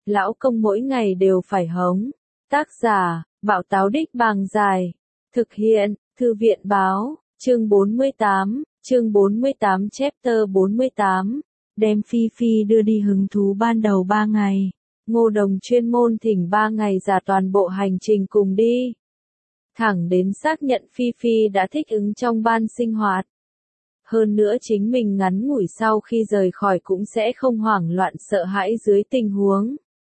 lão công mỗi ngày đều phải hống. Tác giả, Bảo Táo Đích Bàng Dài. Thực hiện, Thư viện Báo, chương 48 chapter 48. Đem Phi Phi đưa đi hứng thú ban đầu 3 ngày. Ngô Đồng chuyên môn thỉnh 3 ngày giả toàn bộ hành trình cùng đi. Thẳng đến xác nhận Phi Phi đã thích ứng trong ban sinh hoạt. Hơn nữa chính mình ngắn ngủi sau khi rời khỏi cũng sẽ không hoảng loạn sợ hãi dưới tình huống.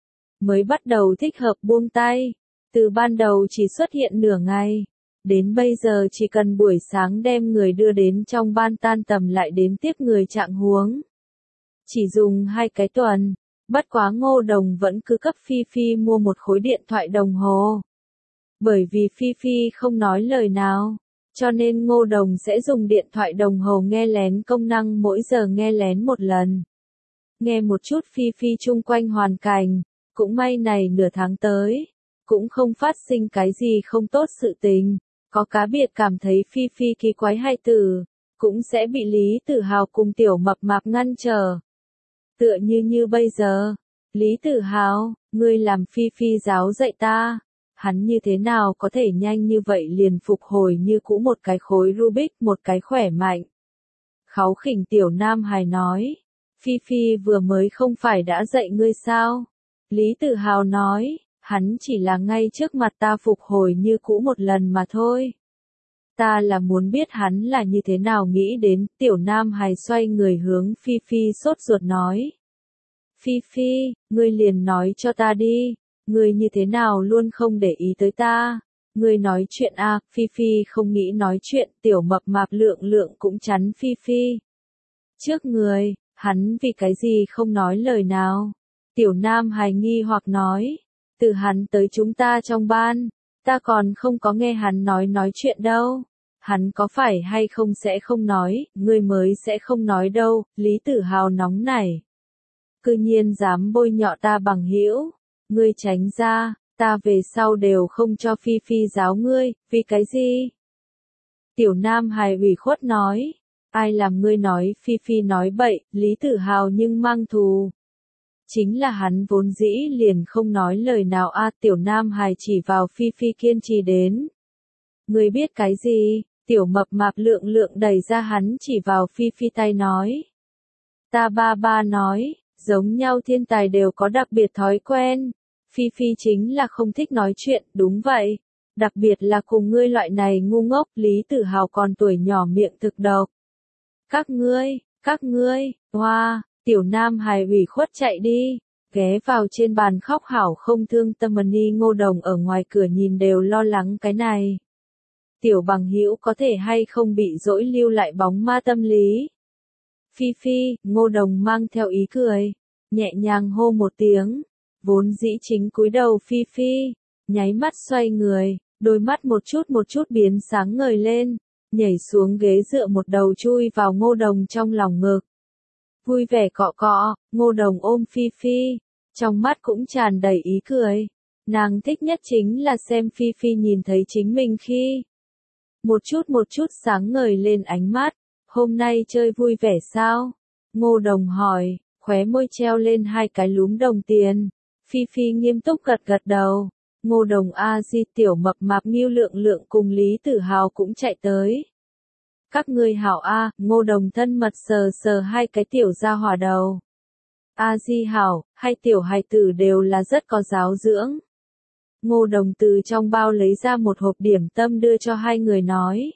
Mới bắt đầu thích hợp buông tay. Từ ban đầu chỉ xuất hiện nửa ngày. Đến bây giờ chỉ cần buổi sáng đem người đưa đến trong ban tan tầm lại đến tiếp người trạng huống. Chỉ dùng 2 cái tuần. Bất quá Ngô Đồng vẫn cứ cấp Phi Phi mua một khối điện thoại đồng hồ. Bởi vì Phi Phi không nói lời nào, cho nên Ngô Đồng sẽ dùng điện thoại đồng hồ nghe lén công năng mỗi giờ nghe lén một lần. Nghe một chút Phi Phi chung quanh hoàn cảnh, cũng may này nửa tháng tới, cũng không phát sinh cái gì không tốt sự tình, có cá biệt cảm thấy Phi Phi kỳ quái hay tử, cũng sẽ bị Lý Tử Hào cùng Tiểu Mập Mạp ngăn trở. Tựa như bây giờ, Lý Tử Hào, ngươi làm Phi Phi giáo dạy ta. Hắn như thế nào có thể nhanh như vậy liền phục hồi như cũ một cái khối Rubik một cái khỏe mạnh. Kháu khỉnh Tiểu Nam Hài nói, Phi Phi vừa mới không phải đã dạy ngươi sao? Lý Tử Hào nói, hắn chỉ là ngay trước mặt ta phục hồi như cũ một lần mà thôi. Ta là muốn biết hắn là như thế nào nghĩ đến. Tiểu Nam Hài xoay người hướng Phi Phi sốt ruột nói. Phi Phi, ngươi liền nói cho ta đi. Ngươi như thế nào luôn không để ý tới ta? Ngươi nói chuyện à? Phi Phi không nghĩ nói chuyện. Tiểu Mập Mạp lượng cũng chắn Phi Phi trước người. Hắn vì cái gì không nói lời nào? Tiểu Nam Hài nghi hoặc nói. Từ hắn tới chúng ta trong ban, ta còn không có nghe hắn nói chuyện đâu. Hắn có phải hay không sẽ không nói, ngươi mới sẽ không nói đâu. Lý Tử Hào nóng nảy. Cư nhiên dám bôi nhọ ta bằng hữu. Ngươi tránh ra, ta về sau đều không cho Phi Phi giáo ngươi. Vì cái gì? Tiểu Nam Hài ủy khuất nói. Ai làm ngươi nói? Phi Phi nói bậy. Lý Tử Hào nhưng mang thù. Chính là hắn vốn dĩ liền không nói lời nào a. Tiểu Nam Hài chỉ vào Phi Phi kiên trì đến. Ngươi biết cái gì? Tiểu Mập Mạp lượng đẩy ra hắn chỉ vào Phi Phi tay nói. Ta ba nói, giống nhau thiên tài đều có đặc biệt thói quen. Phi Phi chính là không thích nói chuyện, đúng vậy. Đặc biệt là cùng ngươi loại này ngu ngốc. Lý Tử Hào còn tuổi nhỏ miệng thực độc. Các ngươi, hoa. Tiểu Nam Hài ủy khuất chạy đi, ghé vào trên bàn khóc hảo không thương tâm. Ngô Đồng ở ngoài cửa nhìn đều lo lắng cái này. Tiểu bằng hữu có thể hay không bị dỗi lưu lại bóng ma tâm lý. Phi Phi, Ngô Đồng mang theo ý cười, nhẹ nhàng hô một tiếng, vốn dĩ chính cúi đầu Phi Phi, nháy mắt xoay người, đôi mắt một chút biến sáng ngời lên, nhảy xuống ghế dựa một đầu chui vào Ngô Đồng trong lòng ngực. Vui vẻ cọ cọ, Ngô Đồng ôm Phi Phi, trong mắt cũng tràn đầy ý cười. Nàng thích nhất chính là xem Phi Phi nhìn thấy chính mình khi một chút sáng ngời lên ánh mắt. Hôm nay chơi vui vẻ sao? Ngô Đồng hỏi, khóe môi treo lên 2 cái lúm đồng tiền. Phi Phi nghiêm túc gật đầu. Ngô Đồng a di. Tiểu Mập Mạp Nghiêu lượng cùng Lý Tử Hào cũng chạy tới. Các ngươi hảo a. Ngô Đồng thân mật sờ 2 cái tiểu gia hỏa đầu. A di hảo, 2 tiểu hài tử đều là rất có giáo dưỡng. Ngô Đồng từ trong bao lấy ra một hộp điểm tâm đưa cho 2 người nói.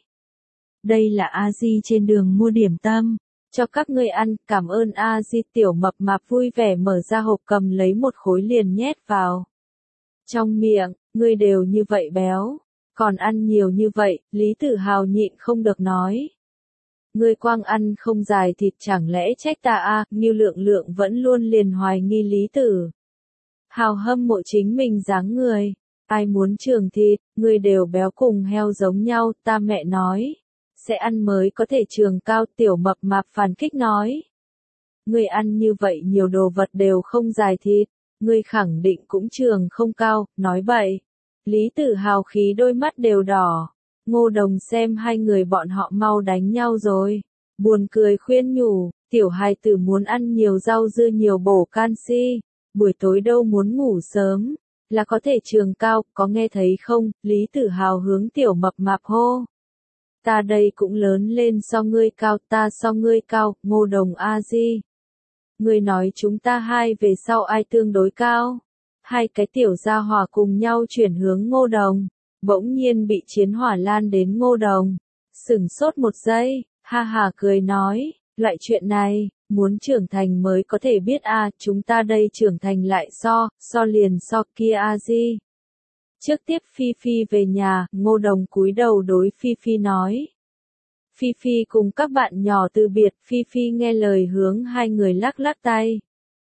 Đây là A di trên đường mua điểm tâm, cho các ngươi ăn, cảm ơn A di. Tiểu Mập Mạp vui vẻ mở ra hộp cầm lấy một khối liền nhét vào trong miệng. Ngươi đều như vậy béo, còn ăn nhiều như vậy. Lý Tử Hào nhịn không được nói. Ngươi quang ăn không dài thịt chẳng lẽ trách ta a? Nghiêu lượng vẫn luôn liền hoài nghi Lý Tử Hào hâm mộ chính mình dáng người. Ai muốn trường thịt, ngươi đều béo cùng heo giống nhau. Ta mẹ nói, sẽ ăn mới có thể trường cao. Tiểu Mập Mạp phản kích nói. Ngươi ăn như vậy nhiều đồ vật đều không dài thịt, ngươi khẳng định cũng trường không cao. Nói bậy. Lý Tử Hào khí đôi mắt đều đỏ. Ngô Đồng xem 2 người bọn họ mau đánh nhau rồi, buồn cười khuyên nhủ, tiểu hài tử muốn ăn nhiều rau dưa nhiều bổ canxi, buổi tối đâu muốn ngủ sớm, là có thể trường cao, có nghe thấy không? Lý Tử Hào hướng tiểu mập mạp hô. Ta đây cũng lớn lên so ngươi cao, ta so ngươi cao, Ngô Đồng a di. Ngươi nói chúng ta hai về sau ai tương đối cao? Hai cái tiểu gia hỏa cùng nhau chuyển hướng Ngô Đồng, bỗng nhiên bị chiến hỏa lan đến Ngô Đồng. Sửng sốt một giây, ha ha cười nói, loại chuyện này, muốn trưởng thành mới có thể biết a, chúng ta đây trưởng thành lại so liền so kia a di. Trước tiếp Phi Phi về nhà, Ngô Đồng cúi đầu đối Phi Phi nói. Phi Phi cùng các bạn nhỏ từ biệt, Phi Phi nghe lời hướng hai người lắc lắc tay.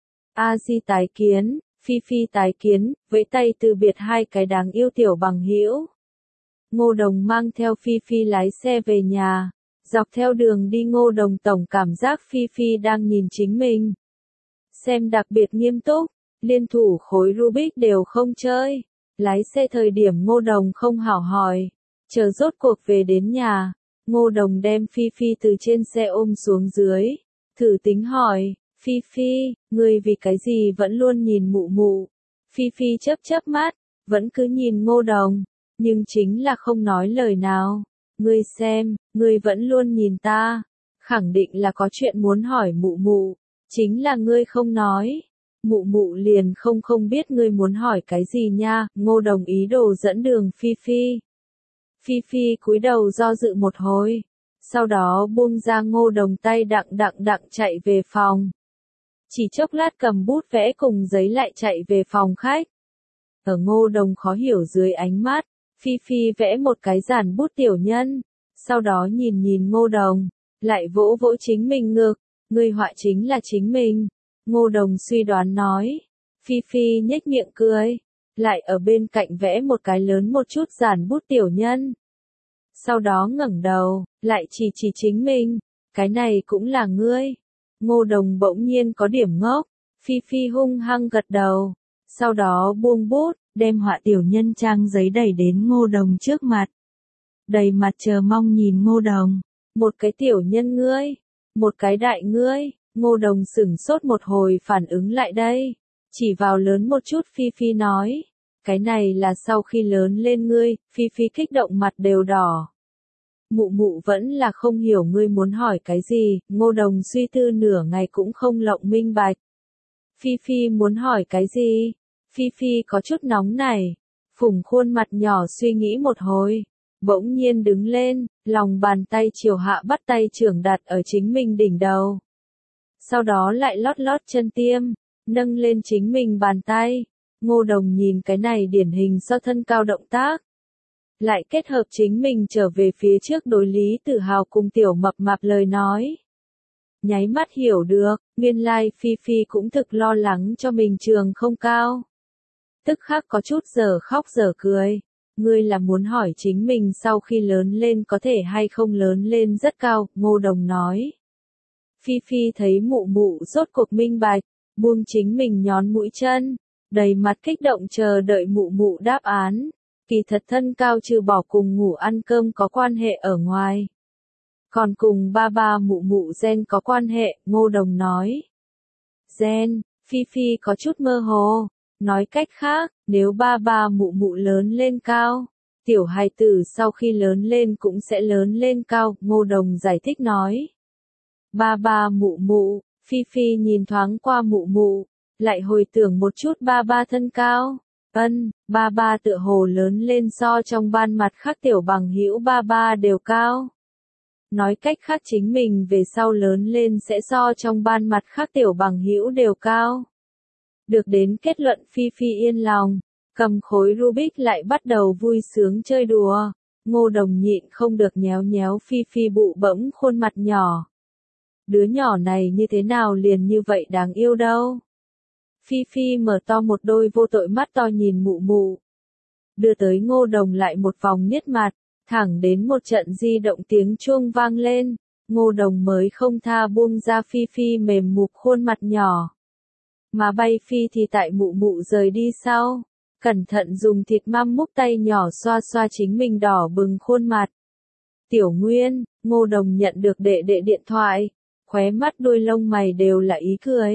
A di tái kiến, Phi Phi tái kiến, vẫy tay từ biệt hai cái đáng yêu tiểu bằng hữu. Ngô Đồng mang theo Phi Phi lái xe về nhà. Dọc theo đường đi Ngô Đồng tổng cảm giác Phi Phi đang nhìn chính mình. Xem đặc biệt nghiêm túc, liên thủ khối Rubik đều không chơi. Lái xe thời điểm Ngô Đồng không hảo hỏi. Chờ rốt cuộc về đến nhà, Ngô Đồng đem Phi Phi từ trên xe ôm xuống dưới. Thử tính hỏi, Phi Phi, ngươi vì cái gì vẫn luôn nhìn mụ mụ? Phi Phi chớp chớp mắt, vẫn cứ nhìn Ngô Đồng, nhưng chính là không nói lời nào. Ngươi xem, ngươi vẫn luôn nhìn ta, khẳng định là có chuyện muốn hỏi mụ mụ, chính là ngươi không nói. Mụ mụ liền không biết ngươi muốn hỏi cái gì nha. Ngô Đồng ý đồ dẫn đường Phi Phi. Phi Phi cúi đầu do dự một hồi, sau đó buông ra Ngô Đồng tay đặng chạy về phòng. Chỉ chốc lát cầm bút vẽ cùng giấy lại chạy về phòng khách. Ở Ngô Đồng khó hiểu dưới ánh mắt, Phi Phi vẽ một cái giản bút tiểu nhân, sau đó nhìn Ngô Đồng, lại vỗ vỗ chính mình ngực, ngươi họa chính là chính mình. Ngô Đồng suy đoán nói. Phi Phi nhếch miệng cười, lại ở bên cạnh vẽ một cái lớn một chút giản bút tiểu nhân. Sau đó ngẩng đầu, lại chỉ chính mình, cái này cũng là ngươi. Ngô Đồng bỗng nhiên có điểm ngốc, Phi Phi hung hăng gật đầu, sau đó buông bút, đem họa tiểu nhân trang giấy đẩy đến Ngô Đồng trước mặt. Đầy mặt chờ mong nhìn Ngô Đồng, một cái tiểu nhân ngươi, một cái đại ngươi. Ngô Đồng sửng sốt một hồi phản ứng lại đây, chỉ vào lớn một chút Phi Phi nói, cái này là sau khi lớn lên ngươi. Phi Phi kích động mặt đều đỏ. Mụ mụ vẫn là không hiểu ngươi muốn hỏi cái gì. Ngô Đồng suy tư nửa ngày cũng không lộng minh bạch. Phi Phi muốn hỏi cái gì? Phi Phi có chút nóng nảy, phủng khuôn mặt nhỏ suy nghĩ một hồi, bỗng nhiên đứng lên, lòng bàn tay chiều hạ bắt tay trưởng đặt ở chính mình đỉnh đầu. Sau đó lại lót chân tiêm, nâng lên chính mình bàn tay. Ngô Đồng nhìn cái này điển hình so thân cao động tác, lại kết hợp chính mình trở về phía trước đối Lý Tử Hào cùng tiểu mập mạp lời nói. Nháy mắt hiểu được, nguyên lai Phi Phi cũng thực lo lắng cho mình trường không cao. Tức khắc có chút giờ khóc giờ cười. Ngươi là muốn hỏi chính mình sau khi lớn lên có thể hay không lớn lên rất cao. Ngô Đồng nói. Phi Phi thấy mụ mụ rốt cuộc minh bạch, buông chính mình nhón mũi chân, đầy mặt kích động chờ đợi mụ mụ đáp án. Kỳ thật thân cao trừ bỏ cùng ngủ ăn cơm có quan hệ ở ngoài, còn cùng ba mụ mụ gen có quan hệ. Ngô Đồng nói. Gen, Phi Phi có chút mơ hồ. Nói cách khác, nếu ba mụ mụ lớn lên cao, tiểu hài tử sau khi lớn lên cũng sẽ lớn lên cao. Ngô Đồng giải thích nói. Ba mụ mụ, Phi Phi nhìn thoáng qua mụ mụ, lại hồi tưởng một chút ba thân cao. Ba tựa hồ lớn lên so trong ban mặt khác tiểu bằng hữu ba đều cao. Nói cách khác chính mình về sau lớn lên sẽ so trong ban mặt khác tiểu bằng hữu đều cao. Được đến kết luận Phi Phi yên lòng, cầm khối Rubik lại bắt đầu vui sướng chơi đùa. Ngô Đồng nhịn không được nhéo Phi Phi bụ bẫm khuôn mặt nhỏ. Đứa nhỏ này như thế nào liền như vậy đáng yêu đâu. Phi Phi mở to một đôi vô tội mắt to nhìn mụ mụ. Đưa tới Ngô Đồng lại một vòng niết mặt, thẳng đến một trận di động tiếng chuông vang lên. Ngô Đồng mới không tha buông ra Phi Phi mềm mụp khuôn mặt nhỏ. Mà bay Phi thì tại mụ mụ rời đi sau, cẩn thận dùng thịt măm múc tay nhỏ xoa chính mình đỏ bừng khuôn mặt. Tiểu Nguyên, Ngô Đồng nhận được đệ điện thoại, khóe mắt đôi lông mày đều là ý cười.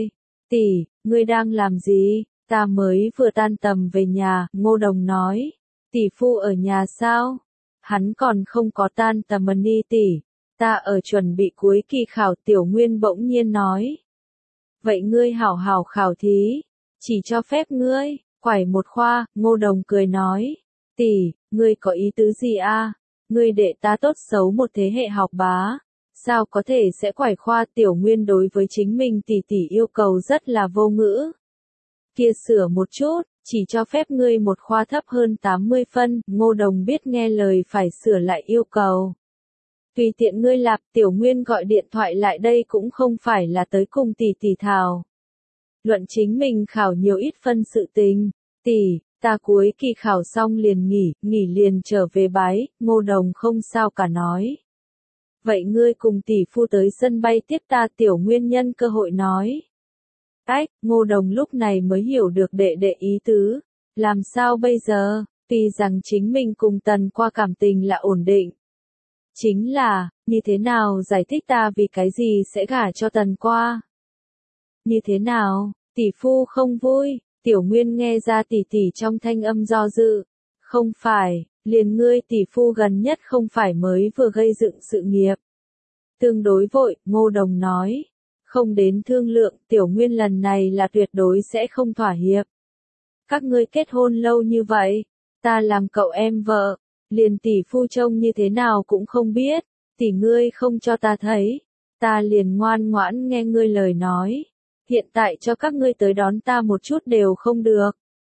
Tỷ, ngươi đang làm gì? Ta mới vừa tan tầm về nhà, Ngô Đồng nói. Tỷ phu ở nhà sao? Hắn còn không có tan tầm mà đi tỷ. Ta ở chuẩn bị cuối kỳ khảo. Tiểu Nguyên bỗng nhiên nói. Vậy ngươi hảo hảo khảo thí. Chỉ cho phép ngươi, quải một khoa. Ngô Đồng cười nói. Tỷ, ngươi có ý tứ gì a? Ngươi để ta tốt xấu một thế hệ học bá. Sao có thể sẽ quải khoa? Tiểu Nguyên đối với chính mình tỷ tỷ yêu cầu rất là vô ngữ. Kia sửa một chút, chỉ cho phép ngươi một khoa thấp hơn 80 phân. Ngô Đồng biết nghe lời phải sửa lại yêu cầu. Tùy tiện ngươi lạp. Tiểu Nguyên gọi điện thoại lại đây cũng không phải là tới cùng tỷ tỷ thảo luận chính mình khảo nhiều ít phân sự tình. Tỷ, ta cuối kỳ khảo xong liền nghỉ liền trở về bái. Ngô Đồng không sao cả nói. Vậy ngươi cùng tỷ phu tới sân bay tiếp ta. Tiểu Nguyên nhân cơ hội nói. Ách, Ngô Đồng lúc này mới hiểu được đệ đệ ý tứ. Làm sao bây giờ? Tuy rằng chính mình cùng Tần Qua cảm tình là ổn định. Chính là, như thế nào giải thích ta vì cái gì sẽ gả cho Tần Qua? Như thế nào, tỷ phu không vui? Tiểu Nguyên nghe ra tỷ tỷ trong thanh âm do dự. Không phải, liền ngươi tỷ phu gần nhất không phải mới vừa gây dựng sự nghiệp. Tương đối vội, Ngô Đồng nói. Không đến thương lượng, Tiểu Nguyên lần này là tuyệt đối sẽ không thỏa hiệp. Các ngươi kết hôn lâu như vậy, ta làm cậu em vợ, liền tỷ phu trông như thế nào cũng không biết, tỷ ngươi không cho ta thấy, ta liền ngoan ngoãn nghe ngươi lời nói. Hiện tại cho các ngươi tới đón ta một chút đều không được.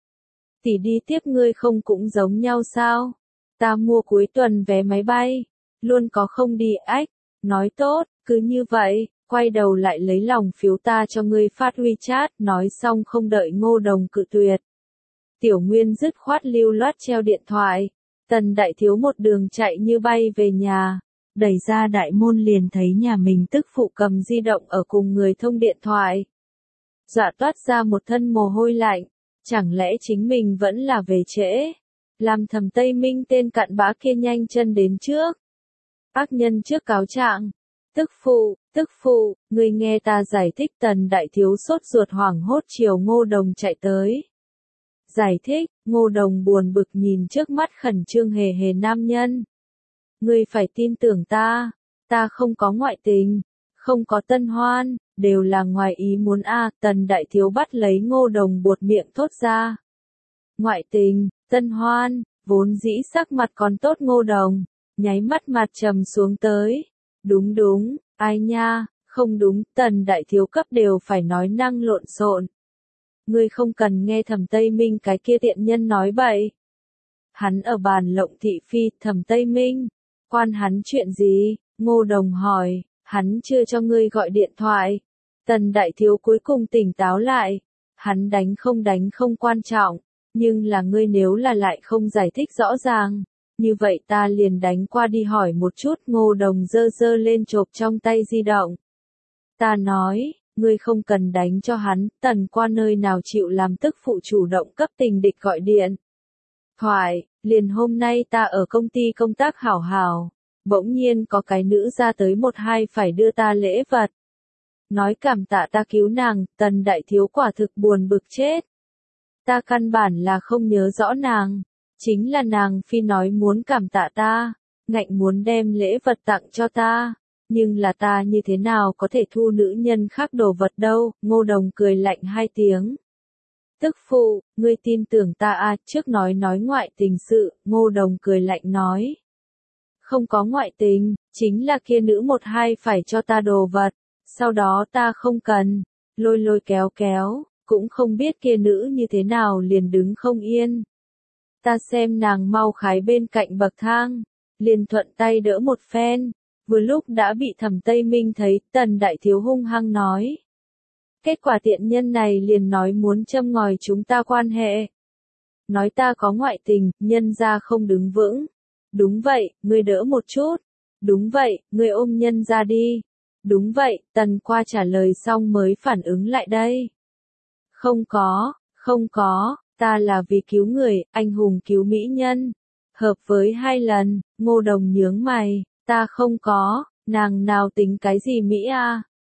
Tỷ đi tiếp ngươi không cũng giống nhau sao? Ta mua cuối tuần vé máy bay, luôn có không đi. Ách, nói tốt, cứ như vậy. Quay đầu lại lấy lòng phiếu ta cho ngươi phát WeChat. Nói xong không đợi Ngô Đồng cự tuyệt. Tiểu Nguyên dứt khoát lưu loát treo điện thoại. Tần Đại Thiếu một đường chạy như bay về nhà. Đẩy ra đại môn liền thấy nhà mình tức phụ cầm di động ở cùng người thông điện thoại. Dọa toát ra một thân mồ hôi lạnh. Chẳng lẽ chính mình vẫn là về trễ? Làm Thẩm Tây Minh tên cặn bã kia nhanh chân đến trước. Ác nhân trước cáo trạng. Tức phụ, ngươi nghe ta giải thích. Tần Đại Thiếu sốt ruột hoảng hốt chiều Ngô Đồng chạy tới. Giải thích, Ngô Đồng buồn bực nhìn trước mắt khẩn trương hề hề nam nhân. Ngươi phải tin tưởng ta không có ngoại tình, không có tân hoan, đều là ngoài ý muốn a. Tần Đại Thiếu bắt lấy Ngô Đồng buột miệng thốt ra. Ngoại tình, tân hoan, vốn dĩ sắc mặt còn tốt Ngô Đồng, nháy mắt mặt trầm xuống tới. Đúng, ai nha, không đúng. Tần Đại Thiếu cấp đều phải nói năng lộn xộn. Ngươi không cần nghe Thẩm Tây Minh cái kia tiện nhân nói bậy. Hắn ở bàn lộng thị phi. Thẩm Tây Minh, quan hắn chuyện gì? Ngô Đồng hỏi. Hắn chưa cho ngươi gọi điện thoại. Tần Đại Thiếu cuối cùng tỉnh táo lại. Hắn đánh không quan trọng, nhưng là ngươi nếu là lại không giải thích rõ ràng, như vậy ta liền đánh qua đi hỏi một chút. Ngô Đồng giơ lên chộp trong tay di động. Ta nói, ngươi không cần đánh cho hắn. Tần Qua nơi nào chịu làm tức phụ chủ động cấp tình địch gọi điện thoại. Liền hôm nay ta ở công ty công tác hảo hảo, bỗng nhiên có cái nữ ra tới một hai phải đưa ta lễ vật. Nói cảm tạ ta cứu nàng. Tần Đại Thiếu quả thực buồn bực chết. Ta căn bản là không nhớ rõ nàng. Chính là nàng phi nói muốn cảm tạ ta, ngạnh muốn đem lễ vật tặng cho ta. Nhưng là ta như thế nào có thể thu nữ nhân khác đồ vật đâu? Ngô Đồng cười lạnh hai tiếng. Tức phụ, ngươi tin tưởng ta à? Trước nói ngoại tình sự. Ngô Đồng cười lạnh nói. Không có ngoại tình, chính là kia nữ một hai phải cho ta đồ vật, sau đó ta không cần, lôi kéo, cũng không biết kia nữ như thế nào liền đứng không yên. Ta xem nàng mau khái bên cạnh bậc thang, liền thuận tay đỡ một phen, vừa lúc đã bị Thẩm Tây Minh thấy. Tần Đại Thiếu hung hăng nói. Kết quả tiện nhân này liền nói muốn châm ngòi chúng ta quan hệ. Nói ta có ngoại tình, nhân ra không đứng vững. Đúng vậy, ngươi đỡ một chút. Đúng vậy, ngươi ôm nhân ra đi. Đúng vậy. Tần Qua trả lời xong mới phản ứng lại đây. Không có, ta là vì cứu người, anh hùng cứu mỹ nhân. Hợp với 2 lần. Ngô Đồng nhướng mày. Ta không có, nàng nào tính cái gì Mỹ à?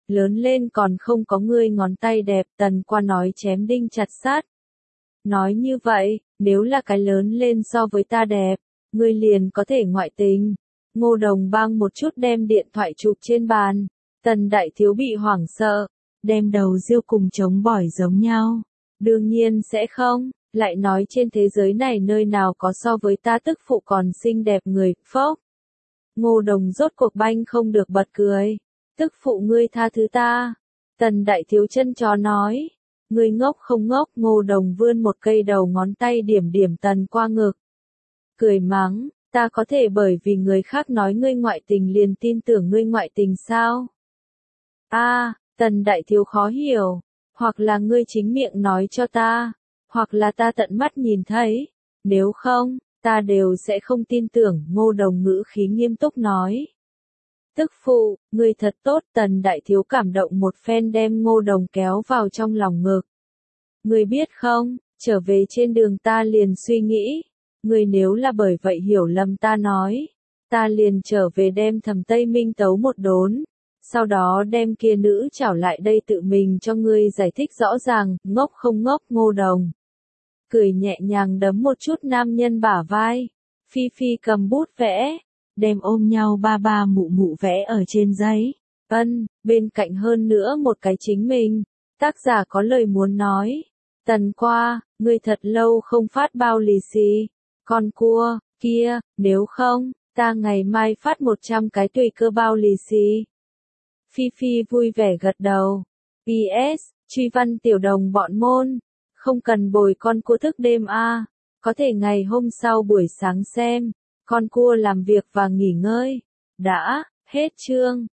lớn lên còn không có ngươi ngón tay đẹp, Tần Qua nói chém đinh chặt sắt. Nói như vậy, nếu là cái lớn lên so với ta đẹp, ngươi liền có thể ngoại tình. Ngô Đồng bang một chút đem điện thoại chụp trên bàn, Tần Đại Thiếu bị hoảng sợ, đem đầu riêu cùng trống bỏi giống nhau. Đương nhiên sẽ không, lại nói trên thế giới này nơi nào có so với ta tức phụ còn xinh đẹp người, phốc. Ngô Đồng rốt cuộc banh không được bật cười. Tức phụ ngươi tha thứ ta. Tần Đại Thiếu chân chó nói. Ngươi ngốc không ngốc, Ngô Đồng vươn một cây đầu ngón tay điểm điểm Tần Qua ngực. Cười mắng, ta có thể bởi vì người khác nói ngươi ngoại tình liền tin tưởng ngươi ngoại tình sao? Tần Đại Thiếu khó hiểu. Hoặc là ngươi chính miệng nói cho ta, hoặc là ta tận mắt nhìn thấy. Nếu không, ta đều sẽ không tin tưởng, Ngô Đồng ngữ khí nghiêm túc nói. Tức phụ, ngươi thật tốt, Tần Đại Thiếu cảm động một phen đem Ngô Đồng kéo vào trong lòng ngực. Ngươi biết không, trở về trên đường ta liền suy nghĩ, ngươi nếu là bởi vậy hiểu lầm ta nói, ta liền trở về đem Thẩm Tây Minh tấu một đốn, sau đó đem kia nữ trảo lại đây tự mình cho ngươi giải thích rõ ràng, ngốc không ngốc, Ngô Đồng. Cười nhẹ nhàng đấm một chút nam nhân bả vai, Phi Phi cầm bút vẽ, đem ôm nhau ba ba mụ mụ vẽ ở trên giấy. Bên cạnh hơn nữa một cái chính mình, tác giả có lời muốn nói. Tần Qua, ngươi thật lâu không phát bao lì xì, con cua, kia, nếu không, ta ngày mai phát 100 cái tùy cơ bao lì xì. Phi Phi vui vẻ gật đầu. PS, truy văn tiểu đồng bọn môn, không cần bồi con cua thức đêm có thể ngày hôm sau buổi sáng xem, con cua làm việc và nghỉ ngơi. Đã, hết chương.